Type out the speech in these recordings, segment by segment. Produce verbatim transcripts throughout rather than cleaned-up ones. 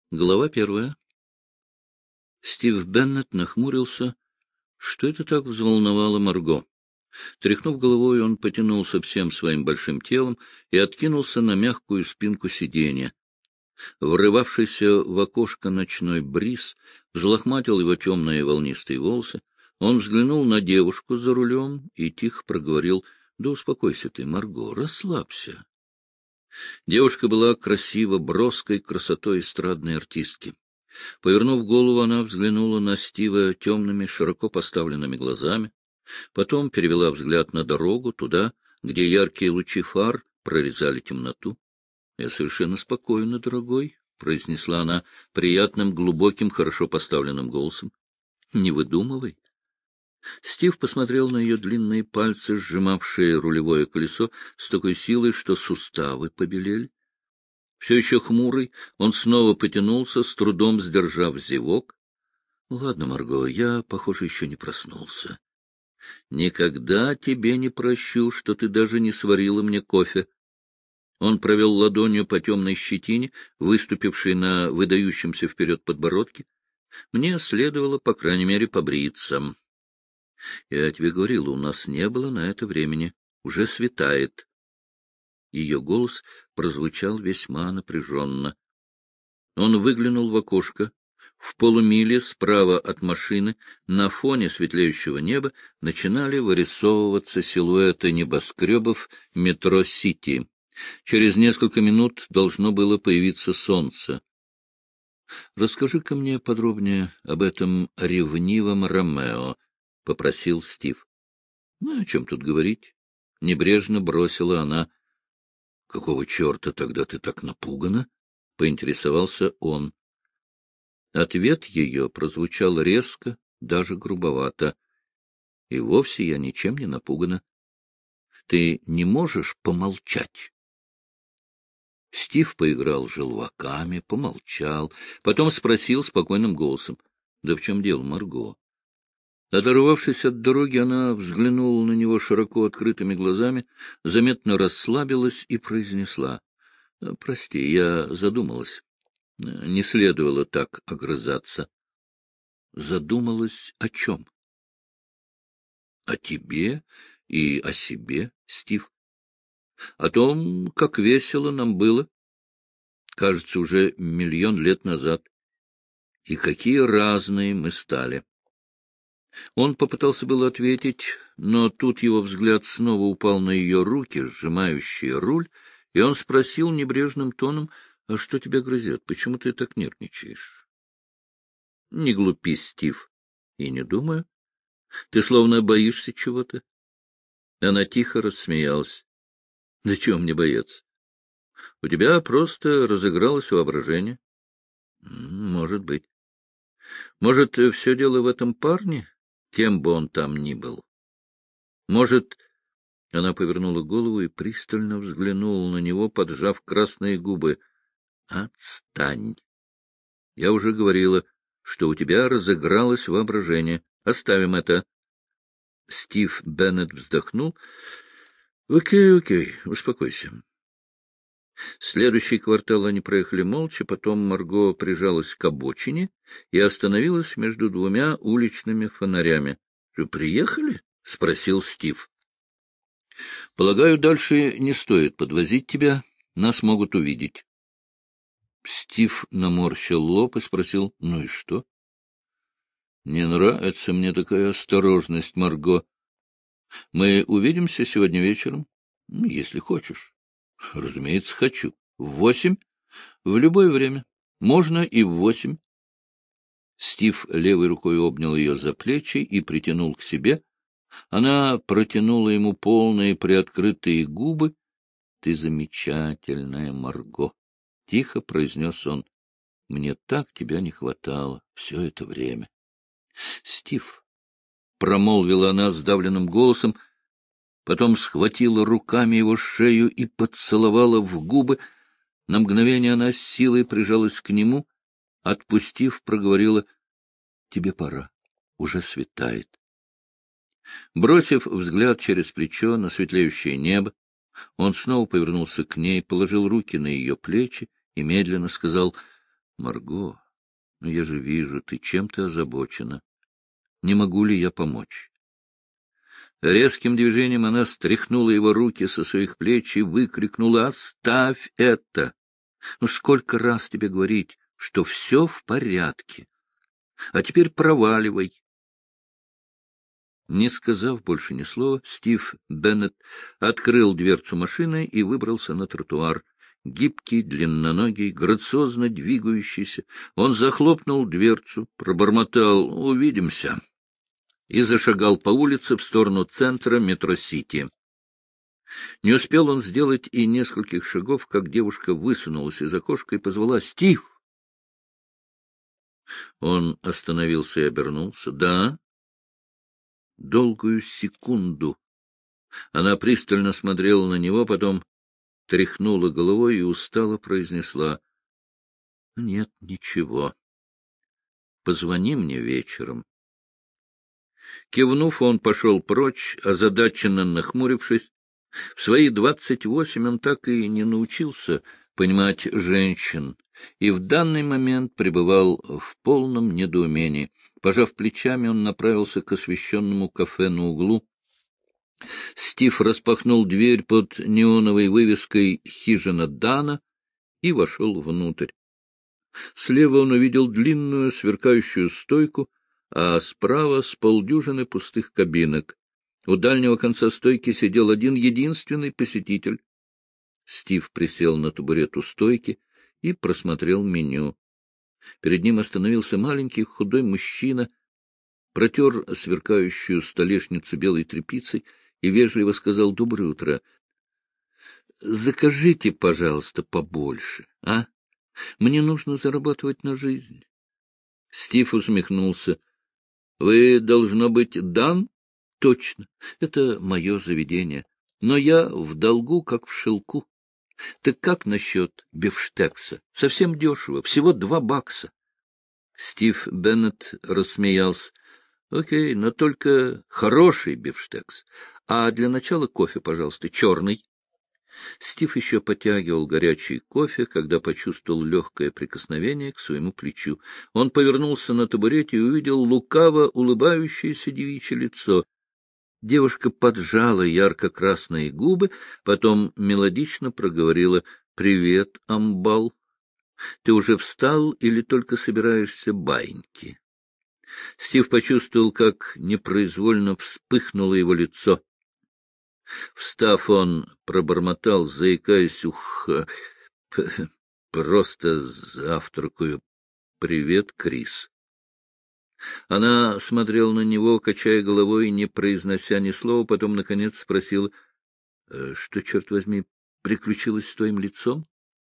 Глава первая. Стив Беннет нахмурился. Что это так взволновало Марго? Тряхнув головой, он потянулся всем своим большим телом и откинулся на мягкую спинку сиденья. Врывавшийся в окошко ночной бриз взлохматил его темные волнистые волосы. Он взглянул на девушку за рулем и тихо проговорил: — Да успокойся ты, Марго, расслабься. Девушка была красива броской красотой эстрадной артистки. Повернув голову, она взглянула на Стива темными, широко поставленными глазами, потом перевела взгляд на дорогу, туда, где яркие лучи фар прорезали темноту. — Я совершенно спокойна, дорогой, — произнесла она приятным, глубоким, хорошо поставленным голосом. — Не выдумывай. Стив посмотрел на ее длинные пальцы, сжимавшие рулевое колесо с такой силой, что суставы побелели. Все еще хмурый, он снова потянулся, с трудом сдержав зевок. — Ладно, Марго, я, похоже, еще не проснулся. Никогда тебе не прощу, что ты даже не сварила мне кофе. Он провел ладонью по темной щетине, выступившей на выдающемся вперед подбородке. Мне следовало, по крайней мере, побриться. Я тебе говорила, у нас не было на это времени. Уже светает. Ее голос прозвучал весьма напряженно. Он выглянул в окошко. В полумиле справа от машины, на фоне светлеющего неба, начинали вырисовываться силуэты небоскребов метро «Сити». Через несколько минут должно было появиться солнце. — Расскажи-ка мне подробнее об этом ревнивом Ромео, — попросил Стив. — Ну, о чем тут говорить? — небрежно бросила она. — Какого черта тогда ты так напугана? — поинтересовался он. Ответ ее прозвучал резко, даже грубовато. — И вовсе я ничем не напугана. Ты не можешь помолчать? Стив поиграл желваками, помолчал, потом спросил спокойным голосом: — Да в чем дело, Марго? Оторвавшись от дороги, она взглянула на него широко открытыми глазами, заметно расслабилась и произнесла: — Прости, я задумалась. Не следовало так огрызаться. — Задумалась о чем? — О тебе и о себе, Стив. О том, как весело нам было, кажется, уже миллион лет назад, и какие разные мы стали. Он попытался было ответить, но тут его взгляд снова упал на ее руки, сжимающие руль, и он спросил небрежным тоном: — А что тебя грызет? Почему ты так нервничаешь? — Не глупи, Стив. — И не думаю. Ты словно боишься чего-то. Она тихо рассмеялась. — Да чего мне бояться? У тебя просто разыгралось воображение. — Может быть. Может, все дело в этом парне, кем бы он там ни был? Может... Она повернула голову и пристально взглянула на него, поджав красные губы. — Отстань! Я уже говорила, что у тебя разыгралось воображение. Оставим это. Стив Беннет вздохнул. — Окей, окей, успокойся. Следующий квартал они проехали молча, потом Марго прижалась к обочине и остановилась между двумя уличными фонарями. — Приехали? — спросил Стив. — Полагаю, дальше не стоит подвозить тебя. Нас могут увидеть. Стив наморщил лоб и спросил: — Ну и что? — Не нравится мне такая осторожность, Марго. Мы увидимся сегодня вечером, если хочешь. — Разумеется, хочу. В восемь? В любое время. Можно и в восемь. Стив левой рукой обнял ее за плечи и притянул к себе. Она протянула ему полные приоткрытые губы. — Ты замечательная, Марго, — тихо произнес он. — Мне так тебя не хватало все это время. — Стив, — промолвила она сдавленным голосом, потом схватила руками его шею и поцеловала в губы. На мгновение она с силой прижалась к нему, отпустив, проговорила: — Тебе пора, уже светает. Бросив взгляд через плечо на светлеющее небо, он снова повернулся к ней, положил руки на ее плечи и медленно сказал: — Марго, ну я же вижу, ты чем-то озабочена. Не могу ли я помочь? Резким движением она стряхнула его руки со своих плеч и выкрикнула: «Оставь это! Ну сколько раз тебе говорить, что все в порядке? А теперь проваливай!» Не сказав больше ни слова, Стив Беннет открыл дверцу машины и выбрался на тротуар. Гибкий, длинноногий, грациозно двигающийся, он захлопнул дверцу, пробормотал «Увидимся» и зашагал по улице в сторону центра метро-сити. Не успел он сделать и нескольких шагов, как девушка высунулась из окошка и позвала: «Стив!» Он остановился и обернулся. «Да?» Долгую секунду она пристально смотрела на него, потом тряхнула головой и устало произнесла: «Нет, ничего. Позвони мне вечером». Кивнув, он пошел прочь, озадаченно нахмурившись. В свои двадцать восемь он так и не научился понимать женщин, и в данный момент пребывал в полном недоумении. Пожав плечами, он направился к освещенному кафе на углу. Стив распахнул дверь под неоновой вывеской «Хижина Дана» и вошел внутрь. Слева он увидел длинную сверкающую стойку, а справа с полдюжины пустых кабинок. У дальнего конца стойки сидел один единственный посетитель. Стив присел на табурет у стойки и просмотрел меню. Перед ним остановился маленький худой мужчина, протер сверкающую столешницу белой тряпицей и вежливо сказал: «Доброе утро. Закажите, пожалуйста, побольше, а? Мне нужно зарабатывать на жизнь». Стив усмехнулся. — Вы, должно быть, Дан? — Точно. Это мое заведение. Но я в долгу, как в шелку. Так как насчет бифштекса? Совсем дешево, всего два бакса. Стив Беннет рассмеялся. — Окей, но только хороший бифштекс. А для начала кофе, пожалуйста, черный. Стив еще потягивал горячий кофе, когда почувствовал легкое прикосновение к своему плечу. Он повернулся на табурете и увидел лукаво улыбающееся девичье лицо. Девушка поджала ярко-красные губы, потом мелодично проговорила: «Привет, амбал. Ты уже встал или только собираешься баиньки?» Стив почувствовал, как непроизвольно вспыхнуло его лицо. Встав, он пробормотал, заикаясь: «Ух, просто завтракаю. Привет, Крис». Она смотрела на него, качая головой, не произнося ни слова, потом, наконец, спросила: «Что, черт возьми, приключилось с твоим лицом?»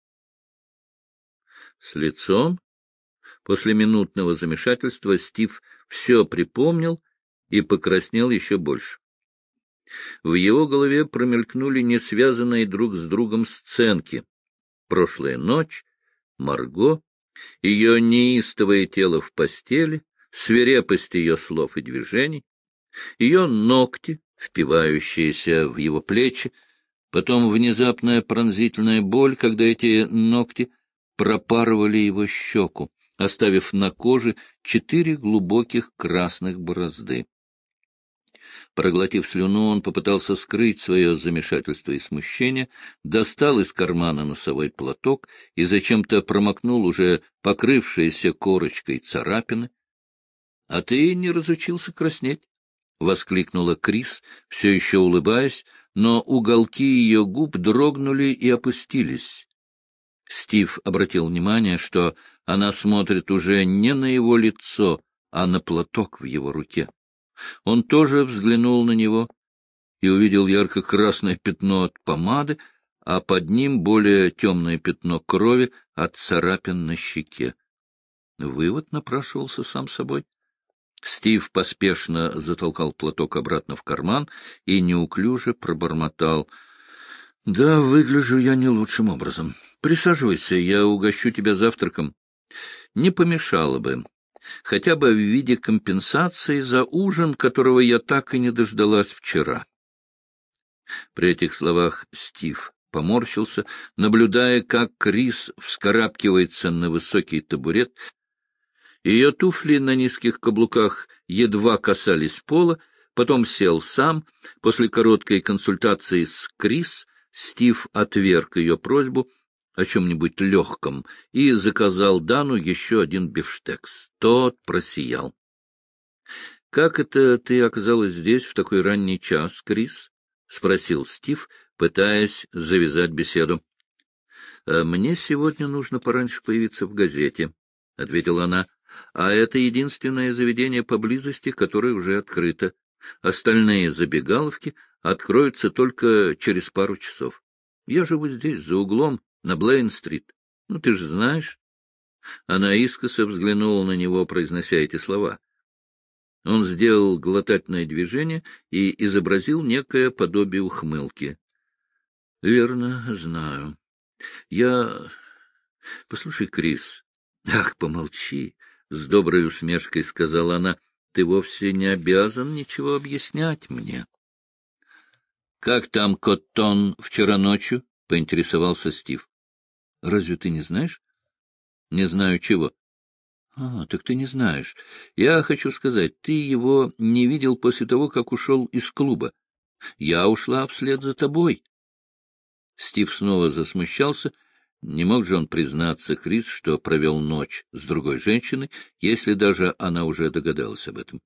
С лицом? После минутного замешательства Стив все припомнил и покраснел еще больше. В его голове промелькнули несвязанные друг с другом сценки. Прошлая ночь, Марго, ее неистовое тело в постели, свирепость ее слов и движений, ее ногти, впивающиеся в его плечи, потом внезапная пронзительная боль, когда эти ногти пропарывали его щеку, оставив на коже четыре глубоких красных борозды. Проглотив слюну, он попытался скрыть свое замешательство и смущение, достал из кармана носовой платок и зачем-то промокнул уже покрывшиеся корочкой царапины. — А ты не разучился краснеть? — воскликнула Крис, все еще улыбаясь, но уголки ее губ дрогнули и опустились. Стив обратил внимание, что она смотрит уже не на его лицо, а на платок в его руке. Он тоже взглянул на него и увидел ярко-красное пятно от помады, а под ним более темное пятно крови от царапин на щеке. Вывод напрашивался сам собой. Стив поспешно затолкал платок обратно в карман и неуклюже пробормотал: — Да, выгляжу я не лучшим образом. Присаживайся, я угощу тебя завтраком. Не помешало бы, хотя бы в виде компенсации за ужин, которого я так и не дождалась вчера. При этих словах Стив поморщился, наблюдая, как Крис вскарабкивается на высокий табурет. Ее туфли на низких каблуках едва касались пола, потом сел сам. После короткой консультации с Крис Стив отверг ее просьбу о чем-нибудь легком и заказал Дану еще один бифштекс. Тот просиял. — Как это ты оказалась здесь в такой ранний час, Крис? — спросил Стив, пытаясь завязать беседу. — Мне сегодня нужно пораньше появиться в газете, — ответила она. — А это единственное заведение поблизости, которое уже открыто. Остальные забегаловки откроются только через пару часов. Я живу здесь, за углом, на Блейн-стрит. Ну, ты же знаешь. Она искоса взглянула на него, произнося эти слова. Он сделал глотательное движение и изобразил некое подобие ухмылки. — Верно, знаю. Я... Послушай, Крис... Ах, помолчи! — с доброй усмешкой сказала она. — Ты вовсе не обязан ничего объяснять мне. — Как там Коттон вчера ночью? — поинтересовался Стив. — Разве ты не знаешь? — Не знаю чего. — А, так ты не знаешь. Я хочу сказать, ты его не видел после того, как ушел из клуба. Я ушла вслед за тобой. Стив снова засмущался. Не мог же он признаться Крис, что провел ночь с другой женщиной, если даже она уже догадалась об этом.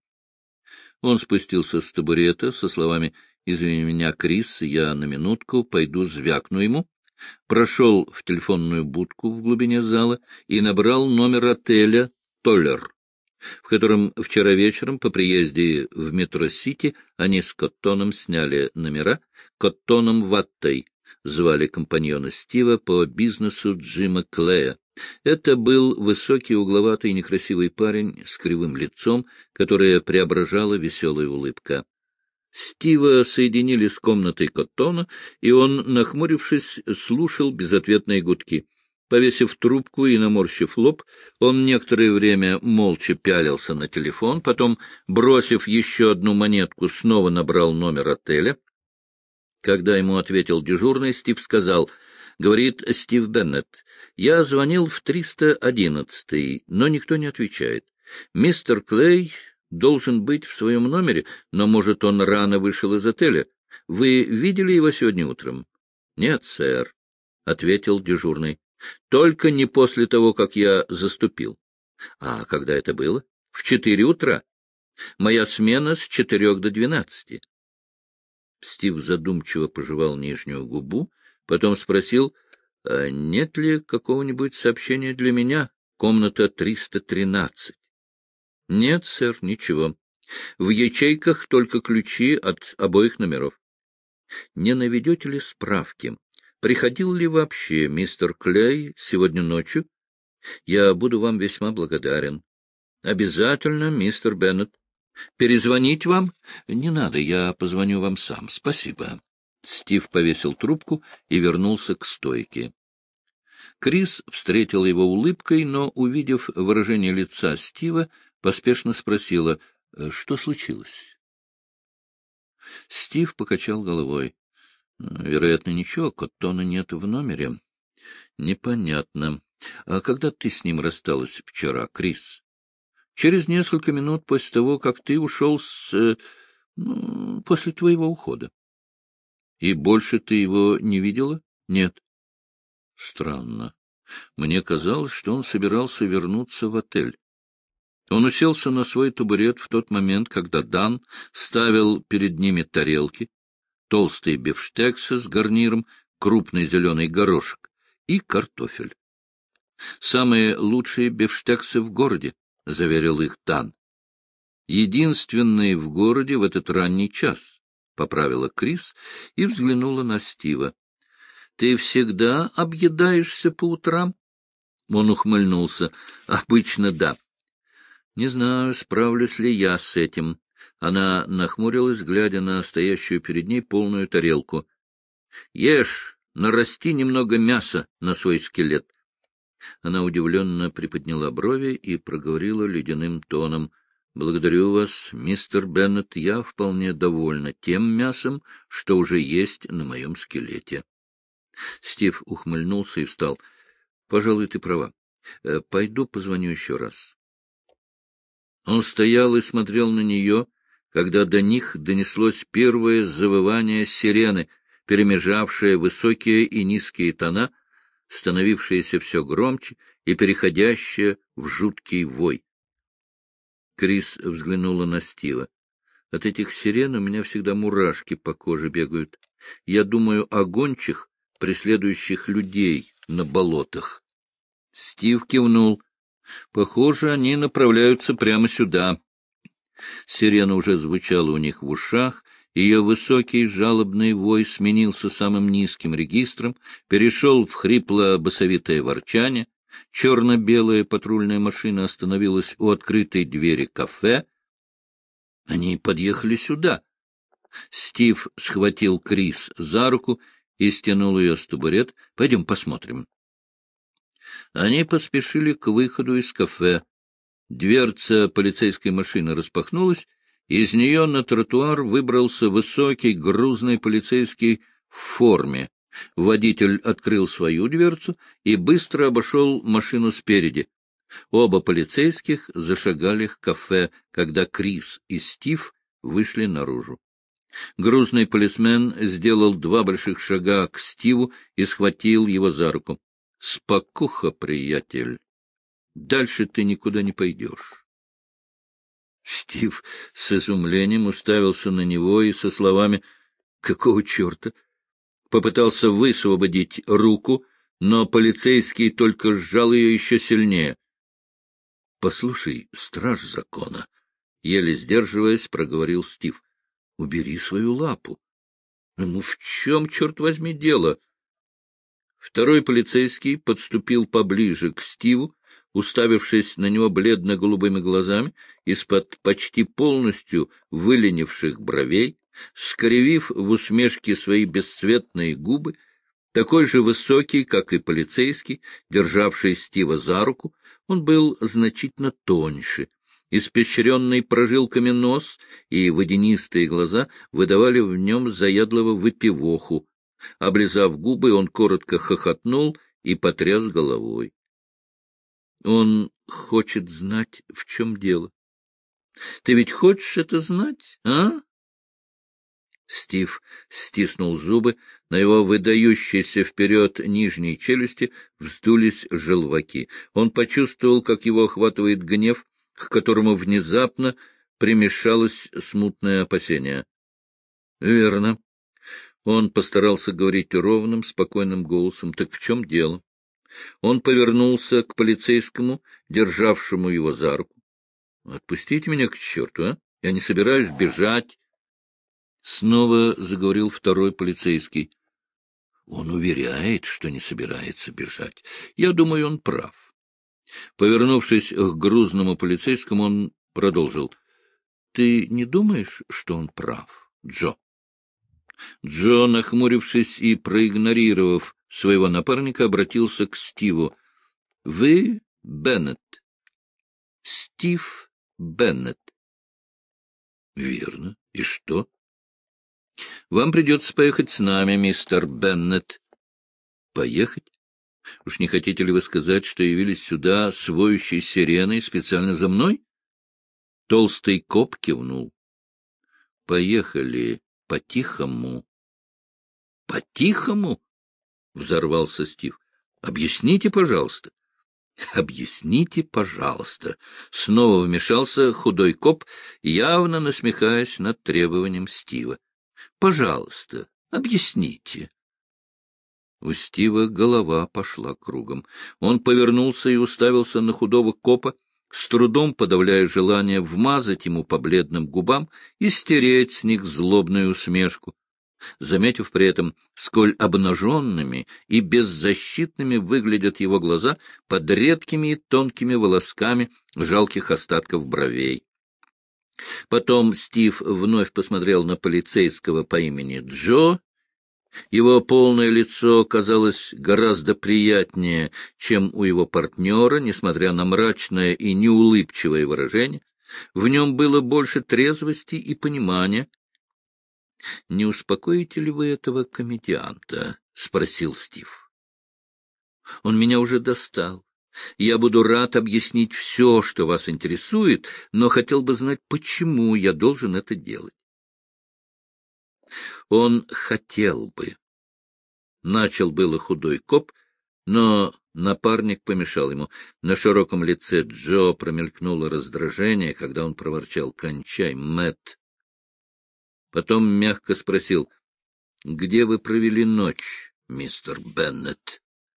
Он спустился с табурета со словами «Извини меня, Крис, я на минутку пойду звякну ему», прошел в телефонную будку в глубине зала и набрал номер отеля «Толлер», в котором вчера вечером по приезде в метро-сити они с Коттоном сняли номера. Коттоном Ваттой звали компаньона Стива по бизнесу Джима Клея. Это был высокий, угловатый, некрасивый парень с кривым лицом, которое преображала веселая улыбка. Стива соединили с комнатой Коттона, и он, нахмурившись, слушал безответные гудки. Повесив трубку и наморщив лоб, он некоторое время молча пялился на телефон, потом, бросив еще одну монетку, снова набрал номер отеля. Когда ему ответил дежурный, Стив сказал: — Говорит Стив Беннет, я звонил в триста одиннадцатый, но никто не отвечает. Мистер Клей должен быть в своем номере, но, может, он рано вышел из отеля. Вы видели его сегодня утром? — Нет, сэр, — ответил дежурный. — Только не после того, как я заступил. — А когда это было? — В четыре утра. Моя смена с четырех до двенадцати. Стив задумчиво пожевал нижнюю губу, потом спросил, а нет ли какого-нибудь сообщения для меня? Комната триста тринадцать. — Нет, сэр, ничего. В ячейках только ключи от обоих номеров. Не наведете ли справки? Приходил ли вообще мистер Клей сегодня ночью? Я буду вам весьма благодарен. — Обязательно, мистер Беннет. Перезвонить вам? Не надо, я позвоню вам сам. Спасибо. Стив повесил трубку и вернулся к стойке. Крис встретила его улыбкой, но, увидев выражение лица Стива, поспешно спросила, что случилось. Стив покачал головой. Вероятно, ничего, Коттона нет в номере. Непонятно. А когда ты с ним рассталась вчера, Крис? Через несколько минут после того, как ты ушел с... Ну, после твоего ухода. И больше ты его не видела? Нет. Странно. Мне казалось, что он собирался вернуться в отель. Он уселся на свой табурет в тот момент, когда Дан ставил перед ними тарелки, толстые бифштексы с гарниром, крупный зеленый горошек и картофель. Самые лучшие бифштексы в городе, — заверил их Дан. Единственный в городе в этот ранний час, — поправила Крис и взглянула на Стива. — Ты всегда объедаешься по утрам? Он ухмыльнулся. — Обычно да. — Не знаю, справлюсь ли я с этим. Она нахмурилась, глядя на стоящую перед ней полную тарелку. — Ешь, нарасти немного мяса на свой скелет. Она удивленно приподняла брови и проговорила ледяным тоном. — Благодарю вас, мистер Беннет, я вполне довольна тем мясом, что уже есть на моем скелете. Стив ухмыльнулся и встал. — Пожалуй, ты права. Пойду позвоню еще раз. Он стоял и смотрел на нее, когда до них донеслось первое завывание сирены, перемежавшее высокие и низкие тона, становившееся все громче и переходящее в жуткий вой. Крис взглянула на Стива. От этих сирен у меня всегда мурашки по коже бегают. Я думаю о гончих, преследующих людей на болотах. Стив кивнул. Похоже, они направляются прямо сюда. Сирена уже звучала у них в ушах, ее высокий жалобный вой сменился самым низким регистром, перешел в хрипло-басовитое ворчание. Черно-белая патрульная машина остановилась у открытой двери кафе. Они подъехали сюда. Стив схватил Крис за руку и стянул ее с табурет. — Пойдем посмотрим. Они поспешили к выходу из кафе. Дверца полицейской машины распахнулась, из нее на тротуар выбрался высокий грузный полицейский в форме. Водитель открыл свою дверцу и быстро обошел машину спереди. Оба полицейских зашагали к кафе, когда Крис и Стив вышли наружу. Грузный полисмен сделал два больших шага к Стиву и схватил его за руку. — Спокуха, приятель. Дальше ты никуда не пойдешь. Стив с изумлением уставился на него и со словами «Какого черта?» попытался высвободить руку, но полицейский только сжал ее еще сильнее. — Послушай, страж закона, — еле сдерживаясь, проговорил Стив, — убери свою лапу. — Ну в чем, черт возьми, дело? Второй полицейский подступил поближе к Стиву, уставившись на него бледно-голубыми глазами, из-под почти полностью выленивших бровей, скривив в усмешке свои бесцветные губы, такой же высокий, как и полицейский, державший Стива за руку, он был значительно тоньше. Испещренный прожилками нос и водянистые глаза выдавали в нем заядлого выпивоху. Облизав губы, он коротко хохотнул и потряс головой. Он хочет знать, в чем дело. Ты ведь хочешь это знать, а? Стив стиснул зубы, на его выдающейся вперед нижней челюсти вздулись желваки. Он почувствовал, как его охватывает гнев, к которому внезапно примешалось смутное опасение. — Верно. Он постарался говорить ровным, спокойным голосом. — Так в чем дело? Он повернулся к полицейскому, державшему его за руку. — Отпустите меня к черту, а? Я не собираюсь бежать. Снова заговорил второй полицейский. Он уверяет, что не собирается бежать. Я думаю, он прав. Повернувшись к грузному полицейскому, он продолжил. — Ты не думаешь, что он прав, Джо? Джо, нахмурившись и проигнорировав своего напарника, обратился к Стиву. — Вы Беннет. Стив Беннет. — Верно. И что? — Вам придется поехать с нами, мистер Беннет. — Поехать? Уж не хотите ли вы сказать, что явились сюда с воющей сиреной специально за мной? Толстый коп кивнул. — Поехали по-тихому. — По-тихому? — взорвался Стив. — Объясните, пожалуйста. — Объясните, пожалуйста. Снова вмешался худой коп, явно насмехаясь над требованием Стива. — Пожалуйста, объясните. У Стива голова пошла кругом. Он повернулся и уставился на худого копа, с трудом подавляя желание вмазать ему по бледным губам и стереть с них злобную усмешку, заметив при этом, сколь обнаженными и беззащитными выглядят его глаза под редкими и тонкими волосками жалких остатков бровей. Потом Стив вновь посмотрел на полицейского по имени Джо. Его полное лицо казалось гораздо приятнее, чем у его партнера, несмотря на мрачное и неулыбчивое выражение. В нем было больше трезвости и понимания. — Не успокоите ли вы этого комедианта? — спросил Стив. — Он меня уже достал. Я буду рад объяснить все, что вас интересует, но хотел бы знать, почему я должен это делать. Он хотел бы. Начал было худой коп, но напарник помешал ему. На широком лице Джо промелькнуло раздражение, когда он проворчал: «Кончай, Мэтт». Потом мягко спросил: «Где вы провели ночь, мистер Беннет?»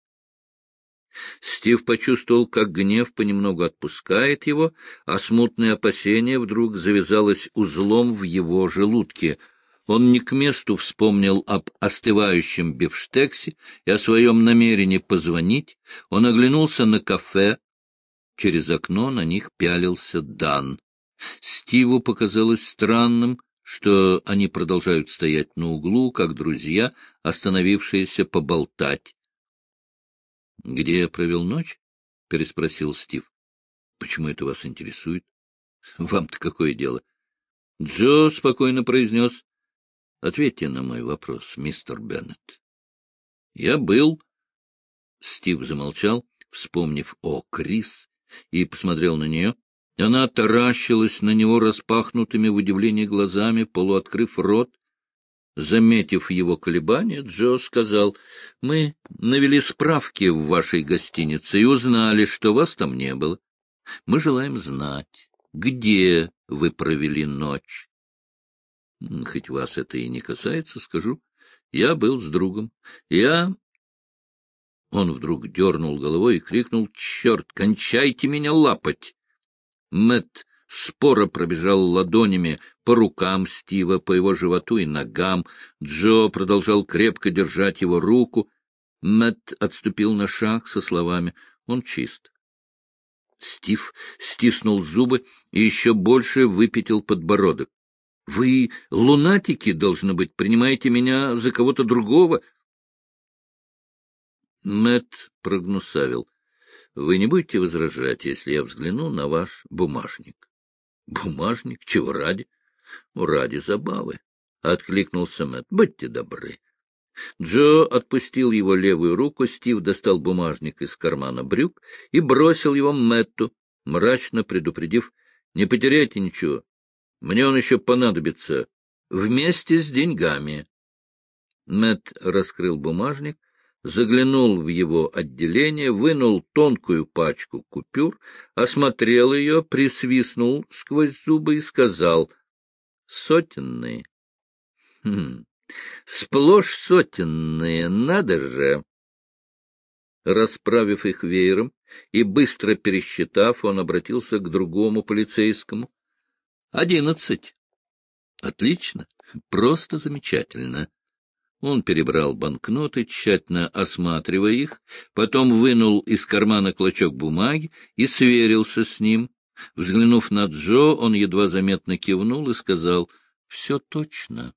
Стив почувствовал, как гнев понемногу отпускает его, а смутное опасение вдруг завязалось узлом в его желудке. Он не к месту вспомнил об остывающем бифштексе и о своем намерении позвонить. Он оглянулся на кафе. Через окно на них пялился Дан. Стиву показалось странным, что они продолжают стоять на углу, как друзья, остановившиеся поболтать. — Где я провел ночь? — переспросил Стив. — Почему это вас интересует? — Вам-то какое дело? Джо спокойно произнес: — Ответьте на мой вопрос, мистер Беннет. — Я был... Стив замолчал, вспомнив о Крис, и посмотрел на нее. Она таращилась на него распахнутыми в удивлении глазами, полуоткрыв рот. Заметив его колебания, Джо сказал: — Мы навели справки в вашей гостинице и узнали, что вас там не было. Мы желаем знать, где вы провели ночь. Хоть вас это и не касается, скажу. Я был с другом. Я... Он вдруг дернул головой и крикнул: — Черт, кончайте меня лапать! Мэтт споро пробежал ладонями по рукам Стива, по его животу и ногам. Джо продолжал крепко держать его руку. Мэтт отступил на шаг со словами: — Он чист. Стив стиснул зубы и еще больше выпятил подбородок. — Вы, лунатики, должно быть, принимаете меня за кого-то другого? Мэтт прогнусавил: — Вы не будете возражать, если я взгляну на ваш бумажник? — Бумажник? Чего ради? — Ради забавы, — откликнулся Мэтт. — Будьте добры. Джо отпустил его левую руку, Стив достал бумажник из кармана брюк и бросил его Мэтту, мрачно предупредив: — Не потеряйте ничего. Мне он еще понадобится. Вместе с деньгами. Мэтт раскрыл бумажник, заглянул в его отделение, вынул тонкую пачку купюр, осмотрел ее, присвистнул сквозь зубы и сказал: — Сотенные. Хм, сплошь сотенные, надо же! Расправив их веером и быстро пересчитав, он обратился к другому полицейскому. — Одиннадцать. — Отлично, просто замечательно. Он перебрал банкноты, тщательно осматривая их, потом вынул из кармана клочок бумаги и сверился с ним. Взглянув на Джо, он едва заметно кивнул и сказал: — Все точно.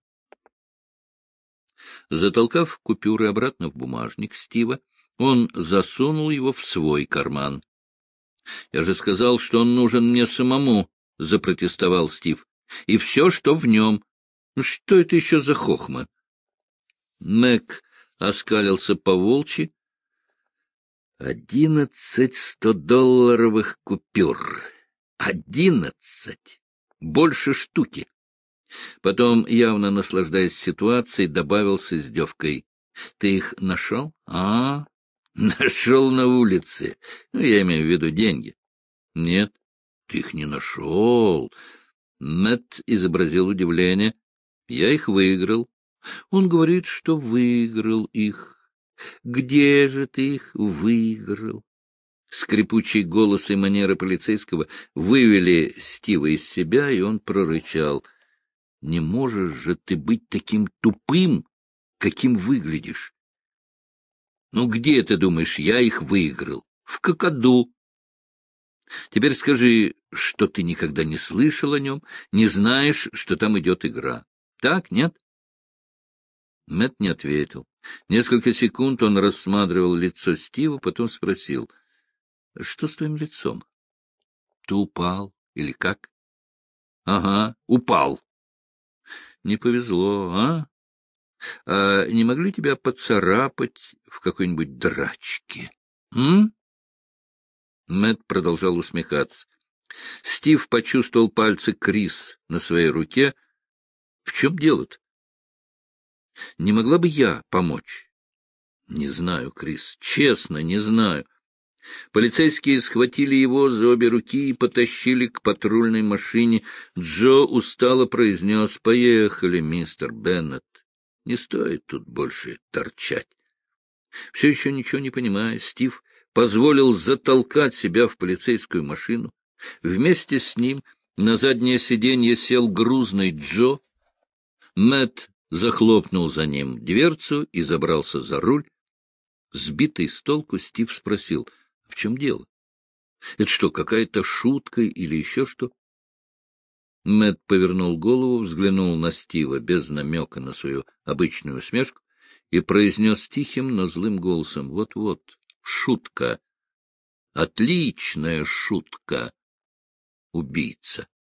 Затолкав купюры обратно в бумажник Стива, он засунул его в свой карман. — Я же сказал, что он нужен мне самому, — запротестовал Стив. — И все, что в нем. Ну, что это еще за хохма? Мэг оскалился по-волчьи. Одиннадцать стодолларовых купюр. Одиннадцать! Больше штуки. Потом, явно наслаждаясь ситуацией, добавил с издевкой: — Ты их нашел? — А, нашел на улице. Ну, я имею в виду деньги. — Нет, ты их не нашел. Мэтт изобразил удивление. — Я их выиграл. Он говорит, что выиграл их. Где же ты их выиграл? Скрипучий голос и манеры полицейского вывели Стива из себя, и он прорычал: — Не можешь же ты быть таким тупым, каким выглядишь. Ну, где, ты думаешь, я их выиграл? В какаду. Теперь скажи, что ты никогда не слышал о нем, не знаешь, что там идет игра. Так, нет? Мэтт не ответил. Несколько секунд он рассматривал лицо Стива, потом спросил: — Что с твоим лицом? Ты упал или как? — Ага, упал. — Не повезло, а? А не могли тебя поцарапать в какой-нибудь драчке? М? Мэтт продолжал усмехаться. Стив почувствовал пальцы Крис на своей руке. — В чем дело-то? Не могла бы я помочь? — Не знаю, Крис, честно, не знаю. Полицейские схватили его за обе руки и потащили к патрульной машине. Джо устало произнес: — Поехали, мистер Беннет. Не стоит тут больше торчать. Все еще ничего не понимая, Стив позволил затолкать себя в полицейскую машину. Вместе с ним на заднее сиденье сел грузный Джо. Мэтт захлопнул за ним дверцу и забрался за руль. Сбитый с толку, Стив спросил: — В чем дело? Это что, какая-то шутка или еще что? Мэтт повернул голову, взглянул на Стива без намека на свою обычную усмешку и произнес тихим, но злым голосом: — Вот-вот, шутка. Отличная шутка, убийца.